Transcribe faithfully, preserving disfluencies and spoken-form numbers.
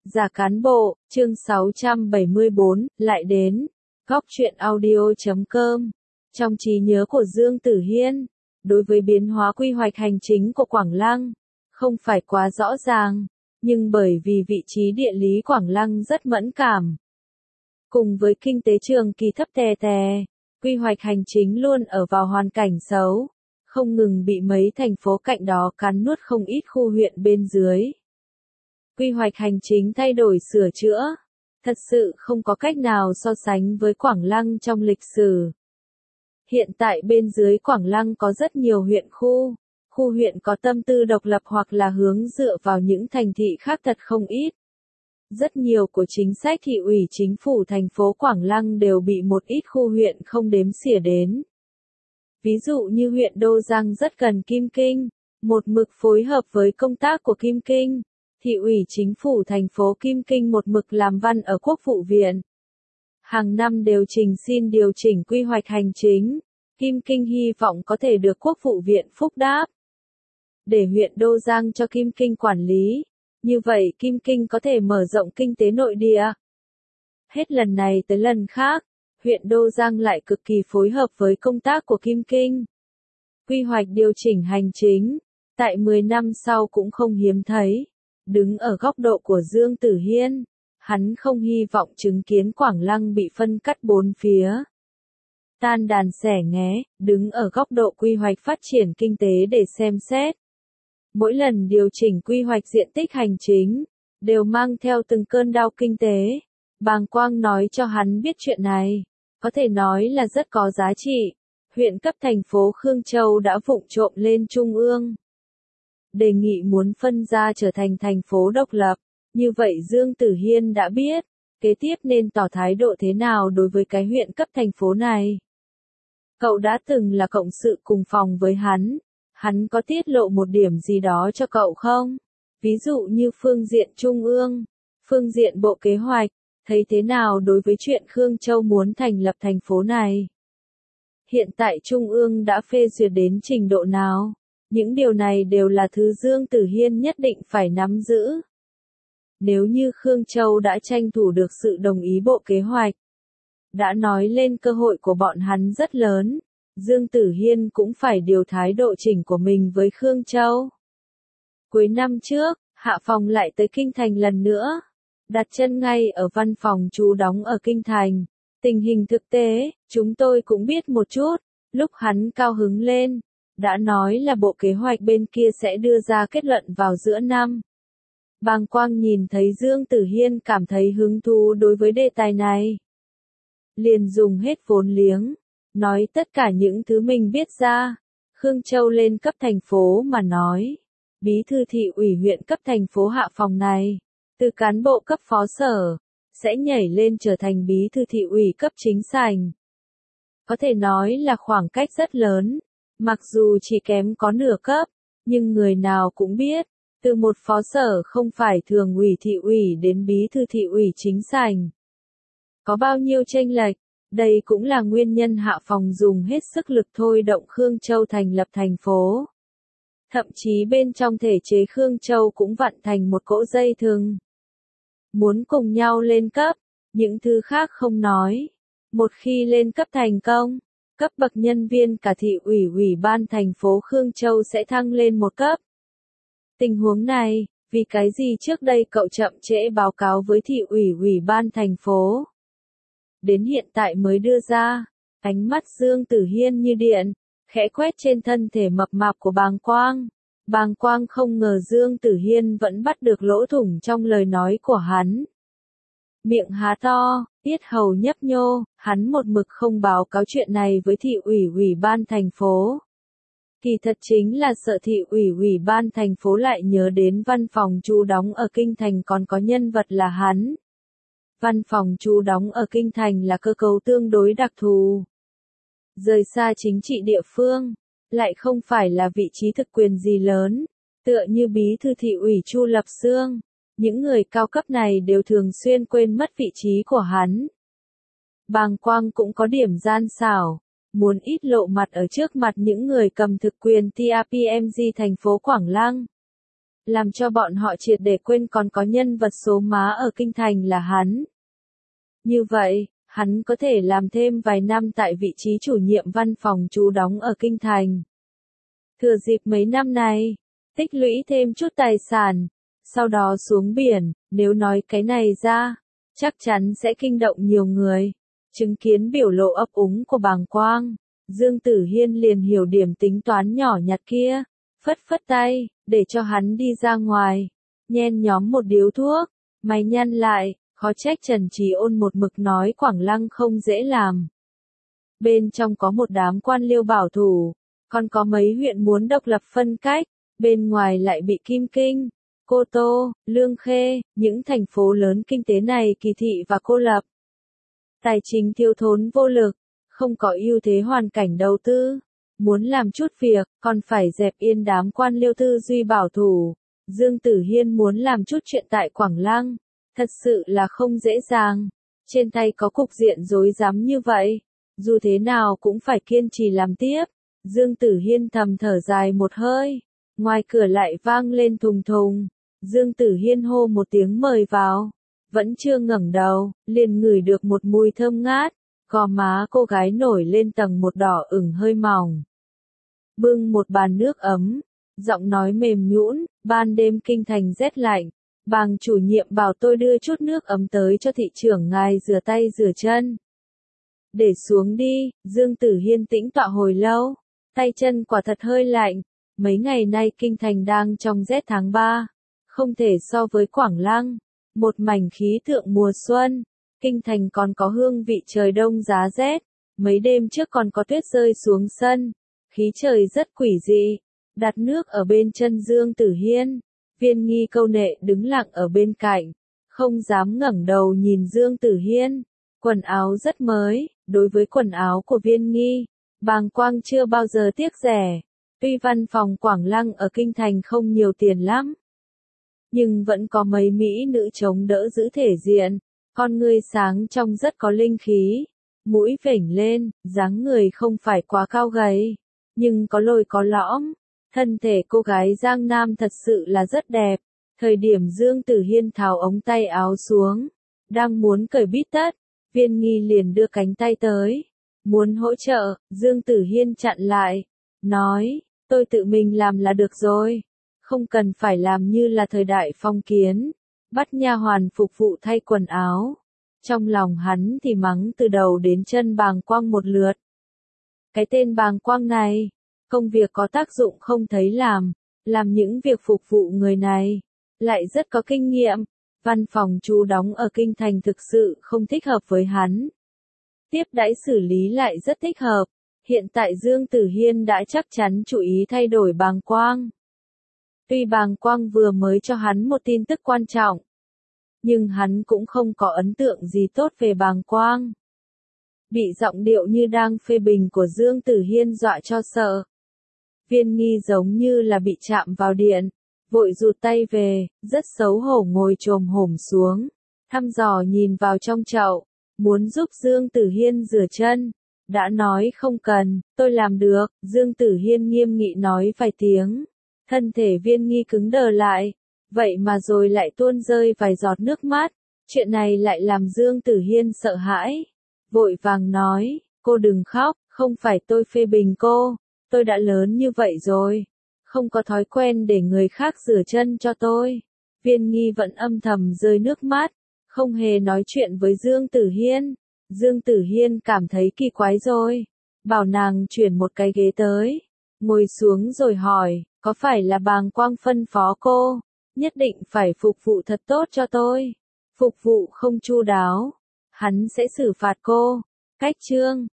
Giả cán bộ, chương sáu trăm bảy mươi bốn, lại đến. Góc truyện audio chấm com. Trong trí nhớ của Dương Tử Hiên, đối với biến hóa quy hoạch hành chính của Quảng Lăng, không phải quá rõ ràng, nhưng bởi vì vị trí địa lý Quảng Lăng rất mẫn cảm. Cùng với kinh tế trường kỳ thấp tè tè, quy hoạch hành chính luôn ở vào hoàn cảnh xấu, không ngừng bị mấy thành phố cạnh đó cắn nuốt không ít khu huyện bên dưới. Quy hoạch hành chính thay đổi sửa chữa, thật sự không có cách nào so sánh với Quảng Lăng trong lịch sử. Hiện tại bên dưới Quảng Lăng có rất nhiều huyện khu, khu huyện có tâm tư độc lập hoặc là hướng dựa vào những thành thị khác thật không ít. Rất nhiều của chính sách thị ủy chính phủ thành phố Quảng Lăng đều bị một ít khu huyện không đếm xỉa đến. Ví dụ như huyện Đô Giang rất cần Kim Kinh, một mực phối hợp với công tác của Kim Kinh. Thị ủy chính phủ thành phố Kim Kinh một mực làm văn ở Quốc vụ viện. Hàng năm đều trình xin điều chỉnh quy hoạch hành chính, Kim Kinh hy vọng có thể được Quốc vụ viện phúc đáp. Để huyện Đô Giang cho Kim Kinh quản lý, như vậy Kim Kinh có thể mở rộng kinh tế nội địa. Hết lần này tới lần khác, huyện Đô Giang lại cực kỳ phối hợp với công tác của Kim Kinh. Quy hoạch điều chỉnh hành chính, tại mười năm sau cũng không hiếm thấy. Đứng ở góc độ của Dương Tử Hiên, hắn không hy vọng chứng kiến Quảng Lăng bị phân cắt bốn phía. Tan đàn xẻ nghé, đứng ở góc độ quy hoạch phát triển kinh tế để xem xét. Mỗi lần điều chỉnh quy hoạch diện tích hành chính, đều mang theo từng cơn đau kinh tế. Bàng Quang nói cho hắn biết chuyện này, có thể nói là rất có giá trị. Huyện cấp thành phố Khương Châu đã vụng trộm lên trung ương. Đề nghị muốn phân ra trở thành thành phố độc lập, như vậy Dương Tử Hiên đã biết, kế tiếp nên tỏ thái độ thế nào đối với cái huyện cấp thành phố này. Cậu đã từng là cộng sự cùng phòng với hắn, hắn có tiết lộ một điểm gì đó cho cậu không? Ví dụ như phương diện trung ương, phương diện bộ kế hoạch, thấy thế nào đối với chuyện Khương Châu muốn thành lập thành phố này? Hiện tại trung ương đã phê duyệt đến trình độ nào? Những điều này đều là thứ Dương Tử Hiên nhất định phải nắm giữ. Nếu như Khương Châu đã tranh thủ được sự đồng ý bộ kế hoạch, đã nói lên cơ hội của bọn hắn rất lớn, Dương Tử Hiên cũng phải điều thái độ chỉnh của mình với Khương Châu. Cuối năm trước, Hạ Phòng lại tới Kinh Thành lần nữa, đặt chân ngay ở văn phòng trú đóng ở Kinh Thành. Tình hình thực tế, chúng tôi cũng biết một chút, lúc hắn cao hứng lên. Đã nói là bộ kế hoạch bên kia sẽ đưa ra kết luận vào giữa năm. Bàng Quang nhìn thấy Dương Tử Hiên cảm thấy hứng thú đối với đề tài này. Liền dùng hết vốn liếng, nói tất cả những thứ mình biết ra. Khương Châu lên cấp thành phố mà nói. Bí thư thị ủy huyện cấp thành phố Hạ Phòng này, từ cán bộ cấp phó sở, sẽ nhảy lên trở thành bí thư thị ủy cấp chính sảnh. Có thể nói là khoảng cách rất lớn. Mặc dù chỉ kém có nửa cấp, nhưng người nào cũng biết, từ một phó sở không phải thường ủy thị ủy đến bí thư thị ủy chính sảnh. Có bao nhiêu chênh lệch, đây cũng là nguyên nhân Hạ Phòng dùng hết sức lực thôi động Khương Châu thành lập thành phố. Thậm chí bên trong thể chế Khương Châu cũng vặn thành một cỗ dây thừng. Muốn cùng nhau lên cấp, những thứ khác không nói. Một khi lên cấp thành công, cấp bậc nhân viên cả thị ủy ủy ban thành phố Khương Châu sẽ thăng lên một cấp. Tình huống này, vì cái gì trước đây cậu chậm trễ báo cáo với thị ủy ủy ban thành phố? Đến hiện tại mới đưa ra, ánh mắt Dương Tử Hiên như điện, khẽ quét trên thân thể mập mạp của Bàng Quang. Bàng Quang không ngờ Dương Tử Hiên vẫn bắt được lỗ thủng trong lời nói của hắn. Miệng há to, tiết hầu nhấp nhô, hắn một mực không báo cáo chuyện này với thị ủy ủy ban thành phố. Kỳ thật chính là sợ thị ủy ủy ban thành phố lại nhớ đến văn phòng trú đóng ở Kinh Thành còn có nhân vật là hắn. Văn phòng trú đóng ở Kinh Thành là cơ cấu tương đối đặc thù. Rời xa chính trị địa phương, lại không phải là vị trí thực quyền gì lớn, tựa như bí thư thị ủy Chu Lập Xương. Những người cao cấp này đều thường xuyên quên mất vị trí của hắn. Bàng Quang cũng có điểm gian xảo, muốn ít lộ mặt ở trước mặt những người cầm thực quyền tê rờ pê em giê thành phố Quảng Lăng. làm cho bọn họ triệt để quên còn có nhân vật số má ở kinh thành là hắn. Như vậy, hắn có thể làm thêm vài năm tại vị trí chủ nhiệm văn phòng trú đóng ở kinh thành. Thừa dịp mấy năm này, tích lũy thêm chút tài sản, sau đó xuống biển, nếu nói cái này ra, chắc chắn sẽ kinh động nhiều người. Chứng kiến biểu lộ ấp úng của Bàng Quang, Dương Tử Hiên liền hiểu điểm tính toán nhỏ nhặt kia, phất phất tay, để cho hắn đi ra ngoài, nhen nhóm một điếu thuốc, mày nhăn lại, khó trách Trần Trí Ôn một mực nói Quảng Lăng không dễ làm. Bên trong có một đám quan liêu bảo thủ, còn có mấy huyện muốn độc lập phân cách, bên ngoài lại bị Kim Kinh, Cô Tô, Lương Khê, những thành phố lớn kinh tế này kỳ thị và cô lập. Tài chính thiếu thốn vô lực, không có ưu thế hoàn cảnh đầu tư, muốn làm chút việc, còn phải dẹp yên đám quan liêu tư duy bảo thủ. Dương Tử Hiên muốn làm chút chuyện tại Quảng Lăng, thật sự là không dễ dàng. Trên tay có cục diện rối rắm như vậy, dù thế nào cũng phải kiên trì làm tiếp. Dương Tử Hiên thầm thở dài một hơi, ngoài cửa lại vang lên thùng thùng. Dương Tử Hiên hô một tiếng mời vào, vẫn chưa ngẩng đầu, liền ngửi được một mùi thơm ngát, gò má cô gái nổi lên tầng một đỏ ửng hơi mỏng. Bưng một bàn nước ấm, giọng nói mềm nhũn, ban đêm kinh thành rét lạnh, Bàng chủ nhiệm bảo tôi đưa chút nước ấm tới cho thị trưởng ngài rửa tay rửa chân. Để xuống đi, Dương Tử Hiên tĩnh tọa hồi lâu, tay chân quả thật hơi lạnh, mấy ngày nay kinh thành đang trong rét tháng ba, không thể so với Quảng Lăng, một mảnh khí tượng mùa xuân, kinh thành còn có hương vị trời đông giá rét, mấy đêm trước còn có tuyết rơi xuống sân, khí trời rất quỷ dị. Đặt nước ở bên chân Dương Tử Hiên, Viên Nghi câu nệ đứng lặng ở bên cạnh, không dám ngẩng đầu nhìn Dương Tử Hiên. Quần áo rất mới, đối với quần áo của Viên Nghi, Bàng Quang chưa bao giờ tiếc rẻ. Tuy văn phòng Quảng Lăng ở kinh thành không nhiều tiền lắm, nhưng vẫn có mấy mỹ nữ chống đỡ giữ thể diện, con người sáng trông rất có linh khí, mũi vểnh lên, dáng người không phải quá cao gầy, nhưng có lồi có lõm. Thân thể cô gái Giang Nam thật sự là rất đẹp. Thời điểm Dương Tử Hiên tháo ống tay áo xuống, đang muốn cởi bít tất, Viên Nghi liền đưa cánh tay tới, muốn hỗ trợ. Dương Tử Hiên chặn lại, nói, tôi tự mình làm là được rồi, không cần phải làm như là thời đại phong kiến, bắt nha hoàn phục vụ thay quần áo. Trong lòng hắn thì mắng từ đầu đến chân Bàng Quang một lượt. Cái tên Bàng Quang này, công việc có tác dụng không thấy làm, làm những việc phục vụ người này, lại rất có kinh nghiệm. Văn phòng trú đóng ở kinh thành thực sự không thích hợp với hắn. Tiếp đãi xử lý lại rất thích hợp. Hiện tại Dương Tử Hiên đã chắc chắn chú ý thay đổi Bàng Quang. Tuy Bàng Quang vừa mới cho hắn một tin tức quan trọng, nhưng hắn cũng không có ấn tượng gì tốt về Bàng Quang. Bị giọng điệu như đang phê bình của Dương Tử Hiên dọa cho sợ. Viên Nghi giống như là bị chạm vào điện, vội rụt tay về, rất xấu hổ ngồi chồm hổm xuống, thăm dò nhìn vào trong chậu, muốn giúp Dương Tử Hiên rửa chân. Đã nói không cần, tôi làm được. Dương Tử Hiên nghiêm nghị nói vài tiếng, thân thể Viên Nghi cứng đờ lại, vậy mà rồi lại tuôn rơi vài giọt nước mắt. Chuyện này lại làm Dương Tử Hiên sợ hãi, vội vàng nói, cô đừng khóc, không phải tôi phê bình cô, tôi đã lớn như vậy rồi, không có thói quen để người khác rửa chân cho tôi. Viên Nghi vẫn âm thầm rơi nước mắt, không hề nói chuyện với Dương Tử Hiên. Dương Tử Hiên cảm thấy kỳ quái rồi, bảo nàng chuyển một cái ghế tới, ngồi xuống rồi hỏi, có phải là Bàng Quang phân phó cô, nhất định phải phục vụ thật tốt cho tôi, phục vụ không chu đáo, hắn sẽ xử phạt cô. Cách chương